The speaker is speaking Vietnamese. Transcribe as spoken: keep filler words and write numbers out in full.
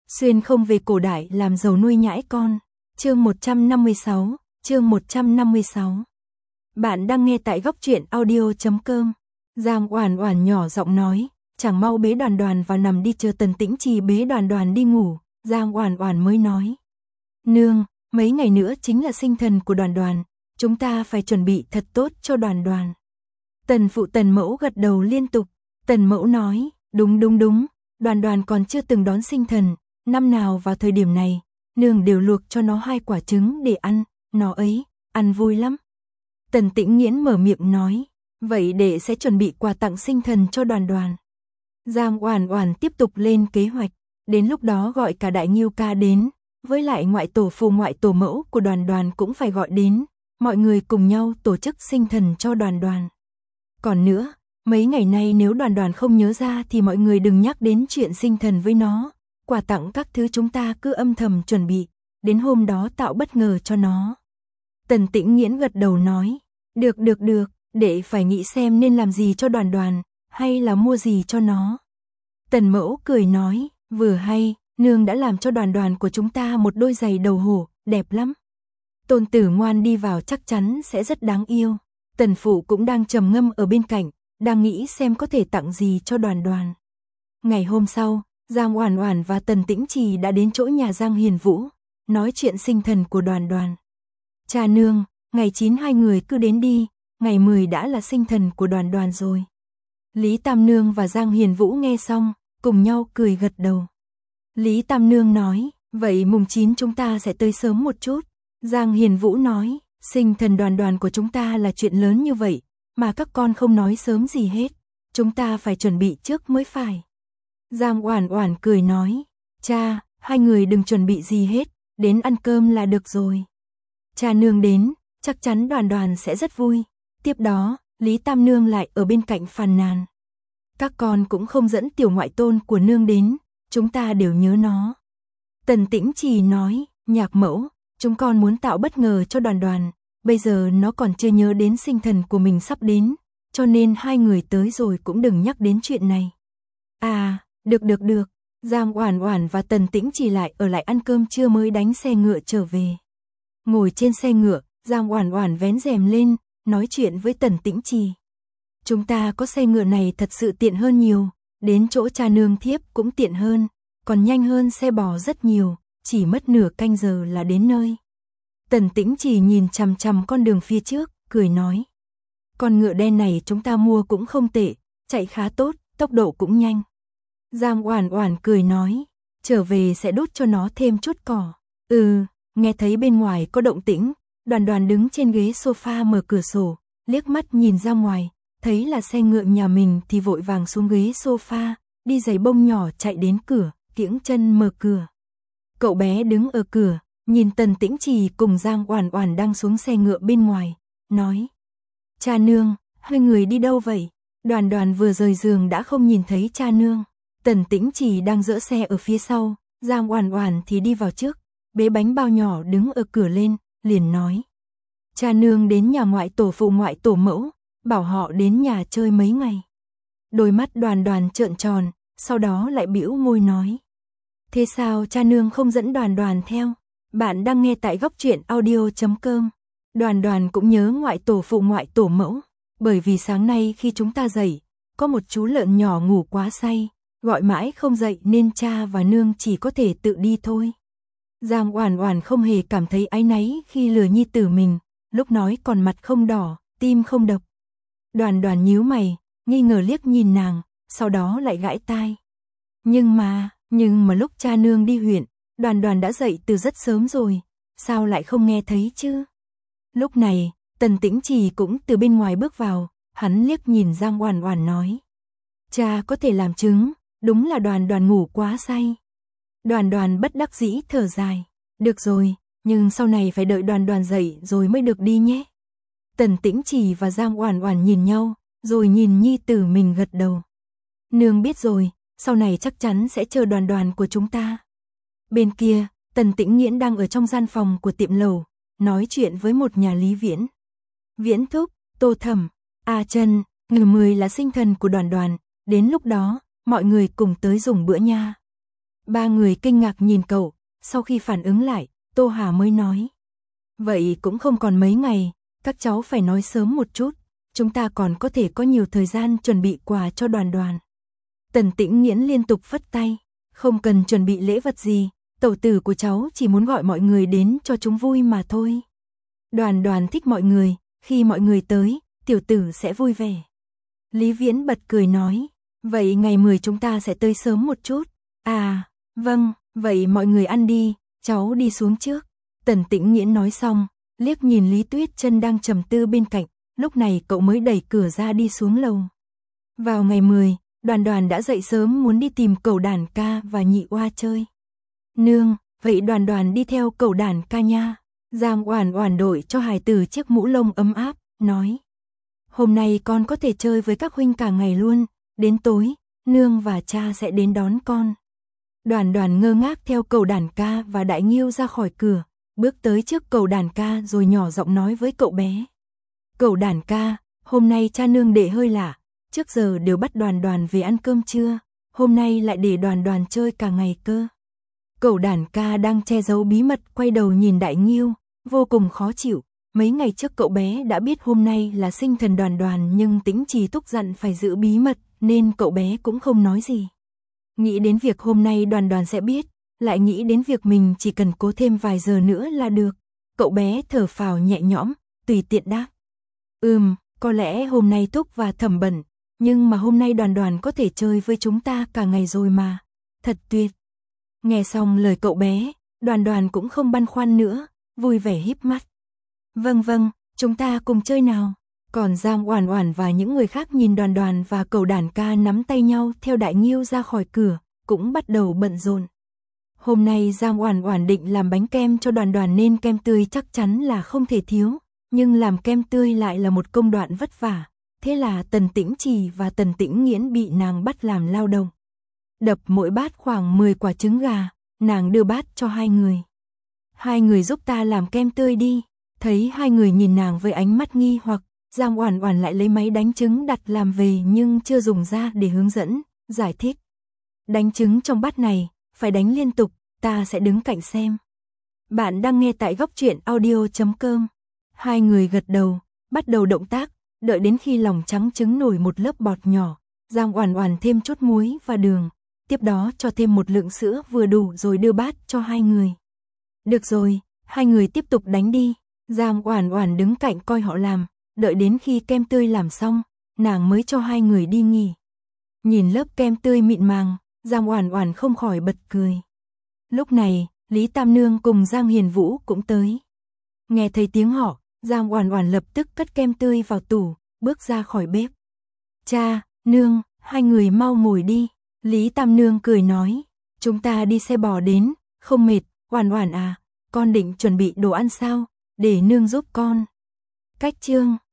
Xuyên không về cổ đại làm giàu nuôi nhãi con. Chương một trăm năm mươi sáu, chương một trăm năm mươi sáu. Bạn đang nghe tại góc truyện audio chấm com. Giang Oản Oản nhỏ giọng nói, chẳng mau bế Đoàn Đoàn vào nằm đi, chờ Tần Tĩnh Trì bế Đoàn Đoàn đi ngủ. Giang Oản Oản mới nói, nương, mấy ngày nữa chính là sinh thần của Đoàn Đoàn, chúng ta phải chuẩn bị thật tốt cho Đoàn Đoàn. Tần phụ Tần mẫu gật đầu liên tục. Tần mẫu nói, đúng đúng đúng, Đoàn Đoàn còn chưa từng đón sinh thần, năm nào vào thời điểm này, nương đều luộc cho nó hai quả trứng để ăn, nó ấy, ăn vui lắm. Tần Tĩnh Nghiễn mở miệng nói, vậy để sẽ chuẩn bị quà tặng sinh thần cho Đoàn Đoàn. Giang Oản Oản tiếp tục lên kế hoạch, đến lúc đó gọi cả đại Ngưu ca đến, với lại ngoại tổ phụ ngoại tổ mẫu của Đoàn Đoàn cũng phải gọi đến, mọi người cùng nhau tổ chức sinh thần cho Đoàn Đoàn. Còn nữa, mấy ngày nay nếu Đoàn Đoàn không nhớ ra thì mọi người đừng nhắc đến chuyện sinh thần với nó, quà tặng các thứ chúng ta cứ âm thầm chuẩn bị, đến hôm đó tạo bất ngờ cho nó. Tần Tĩnh Nghiễn gật đầu nói, được được được, để phải nghĩ xem nên làm gì cho Đoàn Đoàn, hay là mua gì cho nó. Tần mẫu cười nói, vừa hay, nương đã làm cho Đoàn Đoàn của chúng ta một đôi giày đầu hổ, đẹp lắm. Tôn tử ngoan đi vào chắc chắn sẽ rất đáng yêu. Tần phụ cũng đang trầm ngâm ở bên cạnh, đang nghĩ xem có thể tặng gì cho Đoàn Đoàn. Ngày hôm sau, Giang Oản Oản và Tần Tĩnh Trì đã đến chỗ nhà Giang Hiền Vũ, nói chuyện sinh thần của Đoàn Đoàn. Cha nương, ngày chín hai người cứ đến đi, ngày mười đã là sinh thần của Đoàn Đoàn rồi. Lý Tam Nương và Giang Hiền Vũ nghe xong, cùng nhau cười gật đầu. Lý Tam Nương nói, vậy mùng chín chúng ta sẽ tới sớm một chút. Giang Hiền Vũ nói, sinh thần Đoàn Đoàn của chúng ta là chuyện lớn như vậy, mà các con không nói sớm gì hết, chúng ta phải chuẩn bị trước mới phải. Giang Oản Oản cười nói, cha, hai người đừng chuẩn bị gì hết, đến ăn cơm là được rồi. Cha nương đến, chắc chắn Đoàn Đoàn sẽ rất vui. Tiếp đó, Lý Tam Nương lại ở bên cạnh phàn nàn. Các con cũng không dẫn tiểu ngoại tôn của nương đến, chúng ta đều nhớ nó. Tần Tĩnh Trì nói, nhạc mẫu, chúng con muốn tạo bất ngờ cho Đoàn Đoàn, bây giờ nó còn chưa nhớ đến sinh thần của mình sắp đến, cho nên hai người tới rồi cũng đừng nhắc đến chuyện này. À, được được được, Giang Oản Oản và Tần Tĩnh Trì lại ở lại ăn cơm trưa mới đánh xe ngựa trở về. Ngồi trên xe ngựa, Giang Oản Oản vén rèm lên, nói chuyện với Tần Tĩnh Trì. Chúng ta có xe ngựa này thật sự tiện hơn nhiều, đến chỗ cha nương thiếp cũng tiện hơn, còn nhanh hơn xe bò rất nhiều, chỉ mất nửa canh giờ là đến nơi. Tần Tĩnh Trì nhìn chằm chằm con đường phía trước, cười nói. Con ngựa đen này chúng ta mua cũng không tệ, chạy khá tốt, tốc độ cũng nhanh. Giang Oản Oản cười nói, trở về sẽ đốt cho nó thêm chút cỏ. Ừ, nghe thấy bên ngoài có động tĩnh, Đoàn Đoàn đứng trên ghế sofa mở cửa sổ, liếc mắt nhìn ra ngoài, thấy là xe ngựa nhà mình thì vội vàng xuống ghế sofa, đi giày bông nhỏ chạy đến cửa, kiễng chân mở cửa. Cậu bé đứng ở cửa, nhìn Tần Tĩnh Trì cùng Giang Oản Oản đang xuống xe ngựa bên ngoài, nói. Cha nương, hai người đi đâu vậy? Đoàn Đoàn vừa rời giường đã không nhìn thấy cha nương. Tần Tĩnh Trì đang dỡ xe ở phía sau, Giang Oản Oản thì đi vào trước, bế bánh bao nhỏ đứng ở cửa lên, liền nói. Cha nương đến nhà ngoại tổ phụ ngoại tổ mẫu, bảo họ đến nhà chơi mấy ngày. Đôi mắt Đoàn Đoàn trợn tròn, sau đó lại bĩu môi nói. Thế sao cha nương không dẫn Đoàn Đoàn theo? Bạn đang nghe tại góc truyện audio chấm com. Đoàn Đoàn cũng nhớ ngoại tổ phụ ngoại tổ mẫu, bởi vì sáng nay khi chúng ta dậy, có một chú lợn nhỏ ngủ quá say, gọi mãi không dậy nên cha và nương chỉ có thể tự đi thôi. Giang Oản Oản không hề cảm thấy áy náy khi lừa nhi tử mình, lúc nói còn mặt không đỏ, tim không đập. Đoàn Đoàn nhíu mày, nghi ngờ liếc nhìn nàng, sau đó lại gãi tai. Nhưng mà, nhưng mà lúc cha nương đi huyện, Đoàn Đoàn đã dậy từ rất sớm rồi, sao lại không nghe thấy chứ? Lúc này, Tần Tĩnh Trì cũng từ bên ngoài bước vào, hắn liếc nhìn Giang Oản Oản nói. Cha có thể làm chứng, đúng là Đoàn Đoàn ngủ quá say. Đoàn Đoàn bất đắc dĩ thở dài. Được rồi, nhưng sau này phải đợi Đoàn Đoàn dậy rồi mới được đi nhé. Tần Tĩnh Trì và Giang Oản Oản nhìn nhau, rồi nhìn nhi tử mình gật đầu. Nương biết rồi, sau này chắc chắn sẽ chờ Đoàn Đoàn của chúng ta. Bên kia, Tần Tĩnh Nghiễn đang ở trong gian phòng của tiệm lầu, nói chuyện với một nhà lý Viễn. Viễn thúc, Tô Thẩm, A Trân, ngày mười là sinh thần của Đoàn Đoàn, đến lúc đó, mọi người cùng tới dùng bữa nha. Ba người kinh ngạc nhìn cậu, sau khi phản ứng lại, Tô Hà mới nói. Vậy cũng không còn mấy ngày, các cháu phải nói sớm một chút, chúng ta còn có thể có nhiều thời gian chuẩn bị quà cho Đoàn Đoàn. Tần Tĩnh Nghiễn liên tục phất tay, không cần chuẩn bị lễ vật gì, tẩu tử của cháu chỉ muốn gọi mọi người đến cho chúng vui mà thôi. Đoàn Đoàn thích mọi người, khi mọi người tới, tiểu tử sẽ vui vẻ. Lý Viễn bật cười nói, vậy ngày mười chúng ta sẽ tới sớm một chút. À, vâng, vậy mọi người ăn đi, cháu đi xuống trước. Tần Tĩnh Nghiễn nói xong, liếc nhìn Lý Tuyết Chân đang trầm tư bên cạnh, lúc này cậu mới đẩy cửa ra đi xuống lầu. Vào ngày mười, Đoàn Đoàn đã dậy sớm muốn đi tìm Cẩu Đản ca và Nhị Oa chơi. Nương, vậy Đoàn Đoàn đi theo Cẩu Đản ca nha. Giang Oản Oản đội cho hài tử chiếc mũ lông ấm áp, nói. Hôm nay con có thể chơi với các huynh cả ngày luôn, đến tối, nương và cha sẽ đến đón con. Đoàn Đoàn ngơ ngác theo Cẩu Đản ca và Đại Nghiêu ra khỏi cửa, bước tới trước Cẩu Đản ca rồi nhỏ giọng nói với cậu bé. Cẩu Đản ca, hôm nay cha nương để hơi lạ, trước giờ đều bắt Đoàn Đoàn về ăn cơm trưa, hôm nay lại để Đoàn Đoàn chơi cả ngày cơ. Cẩu Đản ca đang che giấu bí mật quay đầu nhìn Đại Nghiêu, vô cùng khó chịu. Mấy ngày trước cậu bé đã biết hôm nay là sinh thần Đoàn Đoàn nhưng Tĩnh Trì thúc dặn phải giữ bí mật nên cậu bé cũng không nói gì. Nghĩ đến việc hôm nay Đoàn Đoàn sẽ biết, lại nghĩ đến việc mình chỉ cần cố thêm vài giờ nữa là được. Cậu bé thở phào nhẹ nhõm, tùy tiện đáp. Ừm, có lẽ hôm nay Thúc và Thẩm bận, nhưng mà hôm nay Đoàn Đoàn có thể chơi với chúng ta cả ngày rồi mà. Thật tuyệt. Nghe xong lời cậu bé, Đoàn Đoàn cũng không băn khoăn nữa, vui vẻ híp mắt. Vâng vâng, chúng ta cùng chơi nào. Còn Giang Oản Oản và những người khác nhìn Đoàn Đoàn và Cẩu Đản ca nắm tay nhau theo Đại Nghiêu ra khỏi cửa, cũng bắt đầu bận rộn. Hôm nay Giang Oản Oản định làm bánh kem cho Đoàn Đoàn nên kem tươi chắc chắn là không thể thiếu, nhưng làm kem tươi lại là một công đoạn vất vả, thế là Tần Tĩnh Trì và Tần Tĩnh Nghiễn bị nàng bắt làm lao động. Đập mỗi bát khoảng mười quả trứng gà, nàng đưa bát cho hai người. Hai người giúp ta làm kem tươi đi. Thấy hai người nhìn nàng với ánh mắt nghi hoặc, Giang Oản Oản lại lấy máy đánh trứng đặt làm về nhưng chưa dùng ra để hướng dẫn, giải thích. Đánh trứng trong bát này, phải đánh liên tục, ta sẽ đứng cạnh xem. Bạn đang nghe tại góc truyện audio chấm com. Hai người gật đầu, bắt đầu động tác, đợi đến khi lòng trắng trứng nổi một lớp bọt nhỏ, Giang Oản Oản thêm chút muối và đường, tiếp đó cho thêm một lượng sữa vừa đủ rồi đưa bát cho hai người. Được rồi, hai người tiếp tục đánh đi. Giang Oản Oản đứng cạnh coi họ làm, đợi đến khi kem tươi làm xong, nàng mới cho hai người đi nghỉ. Nhìn lớp kem tươi mịn màng, Giang Oản Oản không khỏi bật cười. Lúc này, Lý Tam Nương cùng Giang Hiền Vũ cũng tới. Nghe thấy tiếng họ, Giang Oản Oản lập tức cất kem tươi vào tủ, bước ra khỏi bếp. Cha, nương, hai người mau ngồi đi. Lý Tam Nương cười nói, chúng ta đi xe bò đến, không mệt. Oản Oản à, con định chuẩn bị đồ ăn sao? Để nương giúp con. Cách chương